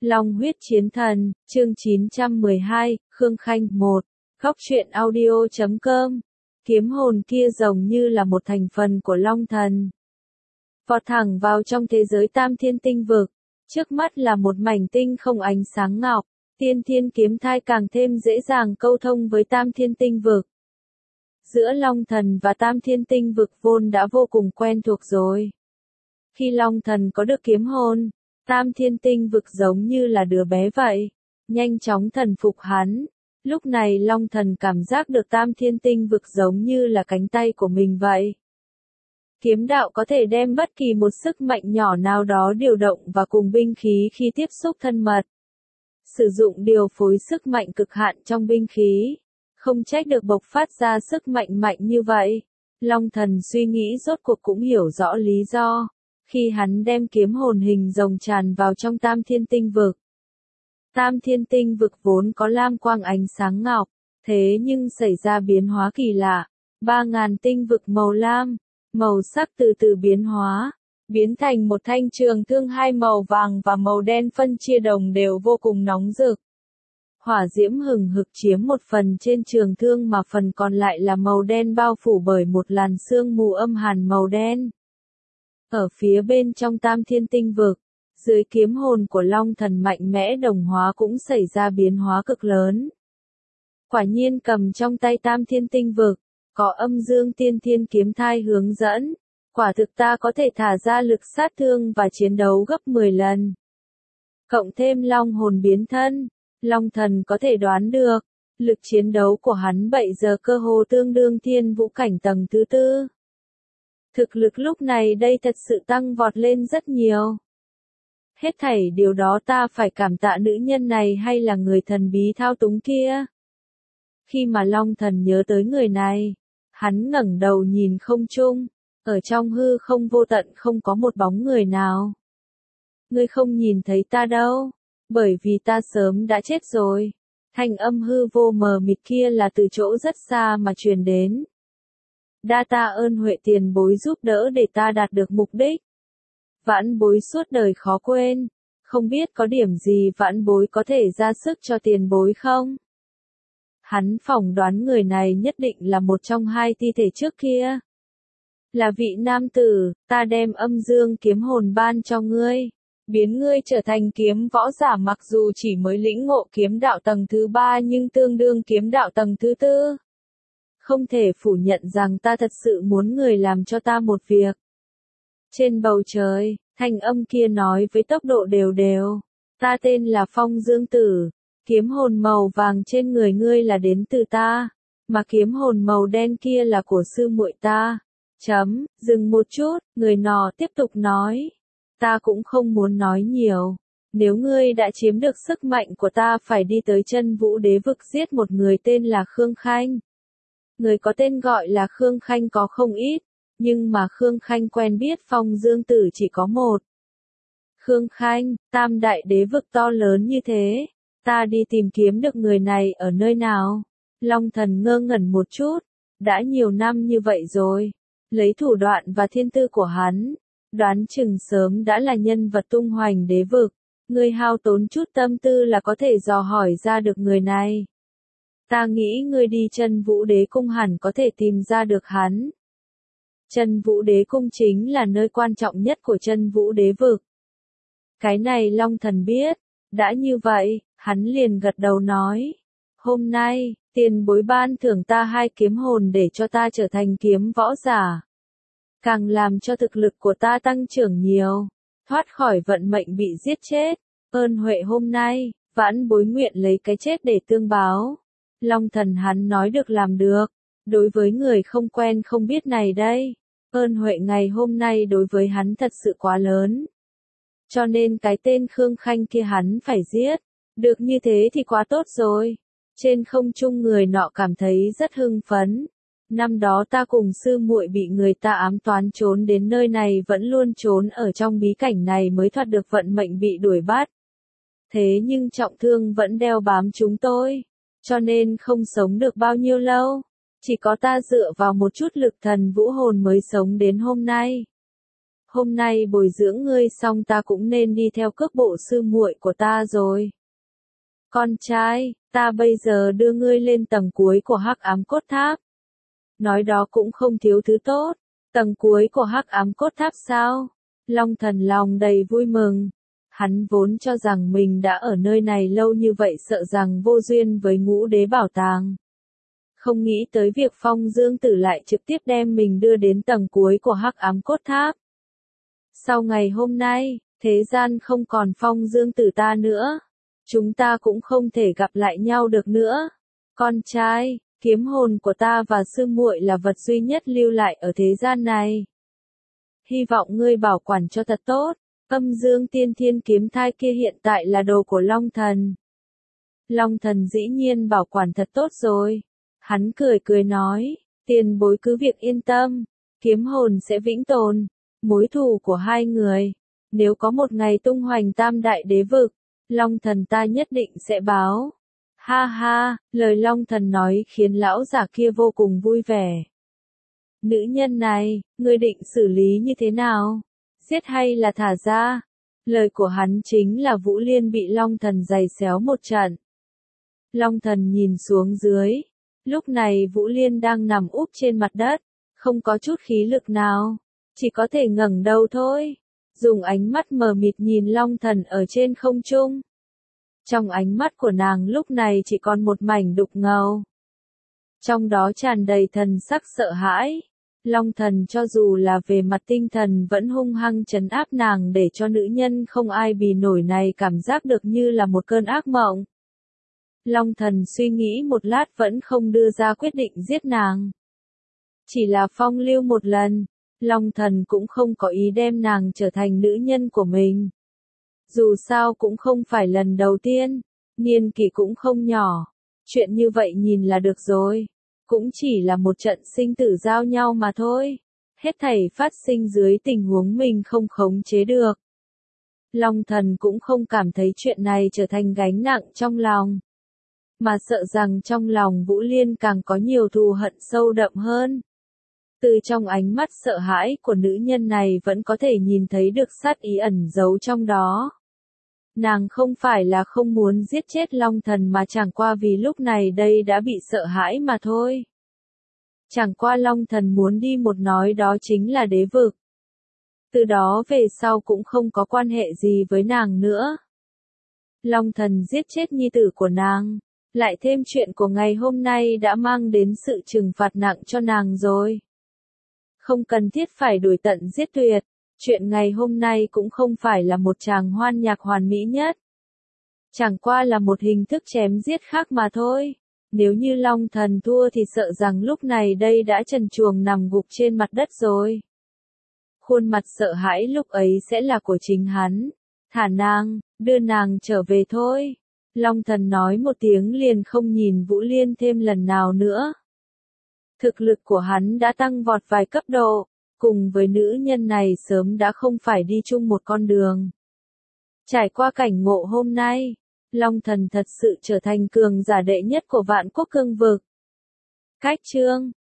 Long huyết chiến thần, chương 912, Khương Khanh 1, Góc truyện audio.com. Kiếm hồn kia giống như là một thành phần của Long thần. Vọt thẳng vào trong thế giới tam thiên tinh vực. Trước mắt là một mảnh tinh không ánh sáng ngọc. Tiên thiên kiếm thai càng thêm dễ dàng câu thông với tam thiên tinh vực. Giữa Long thần và tam thiên tinh vực vốn đã vô cùng quen thuộc rồi. Khi Long thần có được kiếm hồn, tam thiên tinh vực giống như là đứa bé vậy, nhanh chóng thần phục hắn. Lúc này Long thần cảm giác được tam thiên tinh vực giống như là cánh tay của mình vậy. Kiếm đạo có thể đem bất kỳ một sức mạnh nhỏ nào đó điều động và cùng binh khí khi tiếp xúc thân mật. Sử dụng điều phối sức mạnh cực hạn trong binh khí. Không trách được bộc phát ra sức mạnh mạnh như vậy. Long thần suy nghĩ rốt cuộc cũng hiểu rõ lý do. Khi hắn đem kiếm hồn hình rồng tràn vào trong tam thiên tinh vực. Tam thiên tinh vực vốn có lam quang ánh sáng ngọc, thế nhưng xảy ra biến hóa kỳ lạ. 3.000 tinh vực màu lam, màu sắc từ từ biến hóa, biến thành một thanh trường thương hai màu vàng và màu đen phân chia đồng đều vô cùng nóng rực. Hỏa diễm hừng hực chiếm một phần trên trường thương mà phần còn lại là màu đen bao phủ bởi một làn sương mù âm hàn màu đen. Ở phía bên trong tam thiên tinh vực, dưới kiếm hồn của Long thần mạnh mẽ đồng hóa cũng xảy ra biến hóa cực lớn. Quả nhiên cầm trong tay tam thiên tinh vực, có âm dương tiên thiên kiếm thai hướng dẫn. Quả thực ta có thể thả ra lực sát thương và chiến đấu gấp 10 lần. Cộng thêm long hồn biến thân, Long thần có thể đoán được, lực chiến đấu của hắn bây giờ cơ hồ tương đương thiên vũ cảnh tầng thứ 4. Thực lực lúc này đây thật sự tăng vọt lên rất nhiều. Hết thảy điều đó ta phải cảm tạ nữ nhân này hay là người thần bí thao túng kia. Khi mà Long thần nhớ tới người này, hắn ngẩng đầu nhìn không trung, ở trong hư không vô tận không có một bóng người nào. Ngươi không nhìn thấy ta đâu, bởi vì ta sớm đã chết rồi. Thanh âm hư vô mờ mịt kia là từ chỗ rất xa mà truyền đến. Đa tạ ơn Huệ tiền bối giúp đỡ để ta đạt được mục đích. Vãn bối suốt đời khó quên, không biết có điểm gì vãn bối có thể ra sức cho tiền bối không? Hắn phỏng đoán người này nhất định là một trong hai thi thể trước kia. Là vị nam tử, ta đem âm dương kiếm hồn ban cho ngươi, biến ngươi trở thành kiếm võ giả mặc dù chỉ mới lĩnh ngộ kiếm đạo tầng thứ 3 nhưng tương đương kiếm đạo tầng thứ 4. Không thể phủ nhận rằng ta thật sự muốn người làm cho ta một việc. Trên bầu trời, thanh âm kia nói với tốc độ đều đều. Ta tên là Phong Dương Tử, kiếm hồn màu vàng trên người ngươi là đến từ ta, mà kiếm hồn màu đen kia là của sư muội ta. Dừng một chút, người nọ tiếp tục nói. Ta cũng không muốn nói nhiều. Nếu ngươi đã chiếm được sức mạnh của ta phải đi tới chân vũ đế vực giết một người tên là Khương Khanh. Người có tên gọi là Khương Khanh có không ít, nhưng mà Khương Khanh quen biết Phong Dương Tử chỉ có một. Khương Khanh, tam đại đế vực to lớn như thế, ta đi tìm kiếm được người này ở nơi nào? Long thần ngơ ngẩn một chút, đã nhiều năm như vậy rồi, lấy thủ đoạn và thiên tư của hắn, đoán chừng sớm đã là nhân vật tung hoành đế vực, ngươi hao tốn chút tâm tư là có thể dò hỏi ra được người này. Ta nghĩ ngươi đi chân vũ đế cung hẳn có thể tìm ra được hắn. Chân vũ đế cung chính là nơi quan trọng nhất của chân vũ đế vực. Cái này Long thần biết, đã như vậy, hắn liền gật đầu nói. Hôm nay, tiền bối ban thưởng ta 2 kiếm hồn để cho ta trở thành kiếm võ giả. Càng làm cho thực lực của ta tăng trưởng nhiều, thoát khỏi vận mệnh bị giết chết. Ơn huệ hôm nay, vãn bối nguyện lấy cái chết để tương báo. Long thần hắn nói được làm được, đối với người không quen không biết này đây, ơn huệ ngày hôm nay đối với hắn thật sự quá lớn. Cho nên cái tên Khương Khanh kia hắn phải giết, được như thế thì quá tốt rồi. Trên không trung người nọ cảm thấy rất hưng phấn. Năm đó ta cùng sư muội bị người ta ám toán trốn đến nơi này vẫn luôn trốn ở trong bí cảnh này mới thoát được vận mệnh bị đuổi bắt. Thế nhưng trọng thương vẫn đeo bám chúng tôi. Cho nên không sống được bao nhiêu lâu, chỉ có ta dựa vào một chút lực thần vũ hồn mới sống đến hôm nay. hôm nay bồi dưỡng ngươi xong ta cũng nên đi theo cước bộ sư muội của ta rồi. Con trai, ta bây giờ đưa ngươi lên tầng cuối của Hắc Ám Cốt Tháp. Nói đó cũng không thiếu thứ tốt. Tầng cuối của Hắc Ám Cốt Tháp sao? Long Thần lòng đầy vui mừng. Hắn vốn cho rằng mình đã ở nơi này lâu như vậy sợ rằng vô duyên với Ngũ Đế Bảo Tàng. Không nghĩ tới việc Phong Dương Tử lại trực tiếp đem mình đưa đến tầng cuối của Hắc Ám Cốt Tháp. Sau ngày hôm nay, thế gian không còn Phong Dương Tử ta nữa. Chúng ta cũng không thể gặp lại nhau được nữa. Con trai, kiếm hồn của ta và sư muội là vật duy nhất lưu lại ở thế gian này. Hy vọng ngươi bảo quản cho thật tốt. Âm Dương Tiên Thiên kiếm thai kia hiện tại là đồ của Long Thần. Long Thần dĩ nhiên bảo quản thật tốt rồi. Hắn cười cười nói, tiền bối cứ việc yên tâm, kiếm hồn sẽ vĩnh tồn. Mối thù của hai người, nếu có một ngày tung hoành tam đại đế vực, Long Thần ta nhất định sẽ báo. Ha ha, lời Long Thần nói khiến lão giả kia vô cùng vui vẻ. Nữ nhân này, ngươi định xử lý như thế nào? Giết hay là thả ra? Lời của hắn chính là Vũ Liên bị Long Thần giày xéo một trận. Long Thần nhìn xuống dưới. Lúc này Vũ Liên đang nằm úp trên mặt đất, không có chút khí lực nào, chỉ có thể ngẩng đầu thôi, dùng ánh mắt mờ mịt nhìn Long Thần ở trên không trung. Trong ánh mắt của nàng lúc này chỉ còn một mảnh đục ngầu. Trong đó tràn đầy thần sắc sợ hãi. Long Thần cho dù là về mặt tinh thần vẫn hung hăng trấn áp nàng để cho nữ nhân không ai bì nổi này cảm giác được như là một cơn ác mộng. Long Thần suy nghĩ một lát vẫn không đưa ra quyết định giết nàng. Chỉ là phong lưu một lần, Long Thần cũng không có ý đem nàng trở thành nữ nhân của mình. Dù sao cũng không phải lần đầu tiên, niên kỷ cũng không nhỏ. Chuyện như vậy nhìn là được rồi. Cũng chỉ là một trận sinh tử giao nhau mà thôi. Hết thảy phát sinh dưới tình huống mình không khống chế được. Long Thần cũng không cảm thấy chuyện này trở thành gánh nặng trong lòng. Mà sợ rằng trong lòng Vũ Liên càng có nhiều thù hận sâu đậm hơn. Từ trong ánh mắt sợ hãi của nữ nhân này vẫn có thể nhìn thấy được sát ý ẩn giấu trong đó. Nàng không phải là không muốn giết chết Long Thần mà chẳng qua vì lúc này đây đã bị sợ hãi mà thôi. Chẳng qua Long Thần muốn đi một nói đó chính là đế vực. Từ đó về sau cũng không có quan hệ gì với nàng nữa. Long Thần giết chết nhi tử của nàng, lại thêm chuyện của ngày hôm nay đã mang đến sự trừng phạt nặng cho nàng rồi. Không cần thiết phải đuổi tận giết tuyệt. Chuyện ngày hôm nay cũng không phải là một tràng hoan nhạc hoàn mỹ nhất. Chẳng qua là một hình thức chém giết khác mà thôi. Nếu như Long Thần thua thì sợ rằng lúc này đây đã trần truồng nằm gục trên mặt đất rồi. Khuôn mặt sợ hãi lúc ấy sẽ là của chính hắn. Thả nàng, đưa nàng trở về thôi. Long Thần nói một tiếng liền không nhìn Vũ Liên thêm lần nào nữa. Thực lực của hắn đã tăng vọt vài cấp độ. Cùng với nữ nhân này sớm đã không phải đi chung một con đường. Trải qua cảnh ngộ hôm nay, Long Thần thật sự trở thành cường giả đệ nhất của Vạn Quốc Cương vực. Cách chương